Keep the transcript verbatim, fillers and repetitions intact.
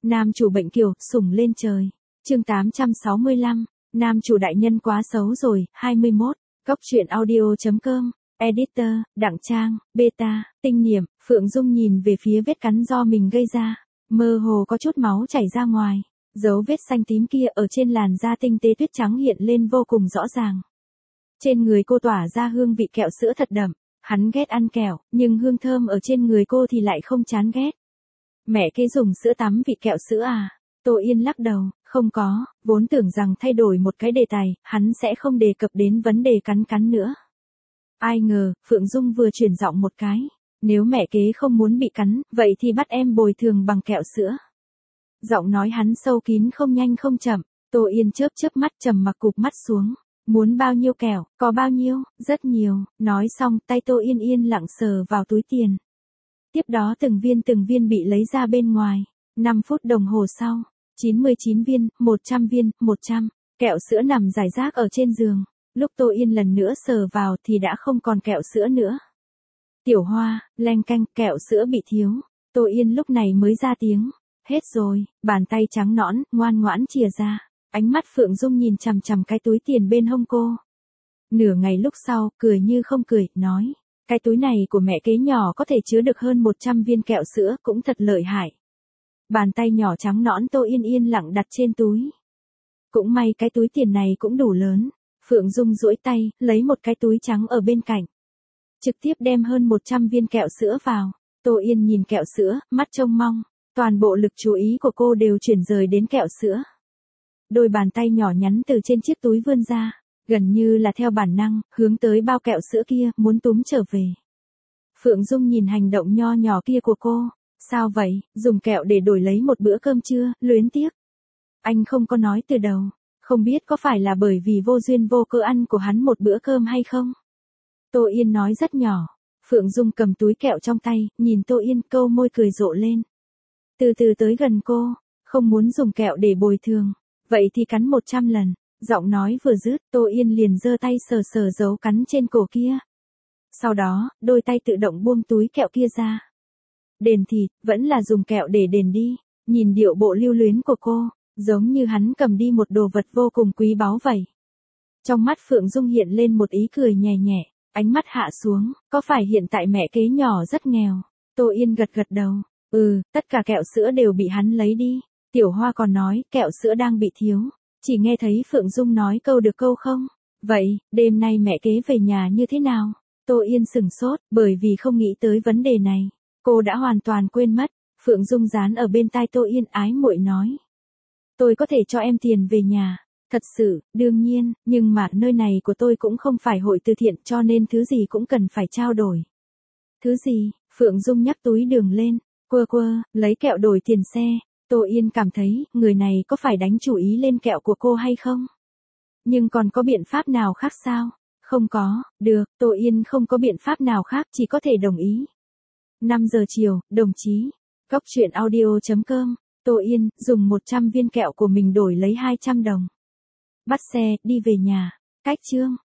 Nam chủ bệnh kiều, sủng lên trời. Chương tám trăm sáu mươi lăm, nam chủ đại nhân quá xấu rồi, hai mươi mốt. Góc truyện audio.com, editor, Đặng Trang, beta, tinh niệm, Phượng Dung nhìn về phía vết cắn do mình gây ra, mơ hồ có chút máu chảy ra ngoài, dấu vết xanh tím kia ở trên làn da tinh tế tuyết trắng hiện lên vô cùng rõ ràng. Trên người cô tỏa ra hương vị kẹo sữa thật đậm, hắn ghét ăn kẹo, nhưng hương thơm ở trên người cô thì lại không chán ghét. Mẹ kế dùng sữa tắm vị kẹo sữa à? Tô Yên lắc đầu, không có, vốn tưởng rằng thay đổi một cái đề tài, hắn sẽ không đề cập đến vấn đề cắn cắn nữa. Ai ngờ, Phượng Dung vừa chuyển giọng một cái, nếu mẹ kế không muốn bị cắn, vậy thì bắt em bồi thường bằng kẹo sữa. Giọng nói hắn sâu kín không nhanh không chậm, Tô Yên chớp chớp mắt trầm mặc cụp mắt xuống. Muốn bao nhiêu kẹo, có bao nhiêu, rất nhiều, nói xong tay Tô Yên yên lặng sờ vào túi tiền. Tiếp đó từng viên từng viên bị lấy ra bên ngoài, năm phút đồng hồ sau, chín mươi chín viên, một trăm viên, một trăm, kẹo sữa nằm rải rác ở trên giường. Lúc Tô Yên lần nữa sờ vào thì đã không còn kẹo sữa nữa. Tiểu Hoa, leng canh, kẹo sữa bị thiếu. Tô Yên lúc này mới ra tiếng, hết rồi, bàn tay trắng nõn, ngoan ngoãn chìa ra. Ánh mắt Phượng Dung nhìn chằm chằm cái túi tiền bên hông cô. Nửa ngày lúc sau, cười như không cười, nói, cái túi này của mẹ kế nhỏ có thể chứa được hơn một trăm viên kẹo sữa, cũng thật lợi hại. Bàn tay nhỏ trắng nõn Tô Yên yên lặng đặt trên túi. Cũng may cái túi tiền này cũng đủ lớn. Phượng Dung duỗi tay, lấy một cái túi trắng ở bên cạnh. Trực tiếp đem hơn một trăm viên kẹo sữa vào. Tô Yên nhìn kẹo sữa, mắt trông mong. Toàn bộ lực chú ý của cô đều chuyển rời đến kẹo sữa. Đôi bàn tay nhỏ nhắn từ trên chiếc túi vươn ra, gần như là theo bản năng, hướng tới bao kẹo sữa kia, muốn túm trở về. Phượng Dung nhìn hành động nho nhỏ kia của cô, sao vậy, dùng kẹo để đổi lấy một bữa cơm trưa, luyến tiếc. Anh không có nói từ đầu, không biết có phải là bởi vì vô duyên vô cớ ăn của hắn một bữa cơm hay không? Tô Yên nói rất nhỏ, Phượng Dung cầm túi kẹo trong tay, nhìn Tô Yên câu môi cười rộ lên. Từ từ tới gần cô, không muốn dùng kẹo để bồi thường. Vậy thì cắn một trăm lần, giọng nói vừa dứt, Tô Yên liền giơ tay sờ sờ dấu cắn trên cổ kia. Sau đó, đôi tay tự động buông túi kẹo kia ra. Đền thịt, vẫn là dùng kẹo để đền đi, nhìn điệu bộ lưu luyến của cô, giống như hắn cầm đi một đồ vật vô cùng quý báu vậy. Trong mắt Phượng Dung hiện lên một ý cười nhẹ nhẹ, ánh mắt hạ xuống, có phải hiện tại mẹ kế nhỏ rất nghèo? Tô Yên gật gật đầu, ừ, tất cả kẹo sữa đều bị hắn lấy đi. Tiểu Hoa còn nói, kẹo sữa đang bị thiếu. Chỉ nghe thấy Phượng Dung nói câu được câu không? Vậy, đêm nay mẹ kế về nhà như thế nào? Tô Yên sừng sốt, bởi vì không nghĩ tới vấn đề này. Cô đã hoàn toàn quên mất. Phượng Dung dán ở bên tai Tô Yên ái muội nói. Tôi có thể cho em tiền về nhà. Thật sự, đương nhiên, nhưng mà nơi này của tôi cũng không phải hội từ thiện cho nên thứ gì cũng cần phải trao đổi. Thứ gì? Phượng Dung nhắc túi đường lên. Quơ quơ, lấy kẹo đổi tiền xe. Tô Yên cảm thấy, người này có phải đánh chủ ý lên kẹo của cô hay không? Nhưng còn có biện pháp nào khác sao? Không có, được, Tô Yên không có biện pháp nào khác, chỉ có thể đồng ý. năm giờ chiều, đồng chí. Góc truyện audio.com, Tô Yên, dùng một trăm viên kẹo của mình đổi lấy hai trăm đồng. Bắt xe, đi về nhà. Cách chương.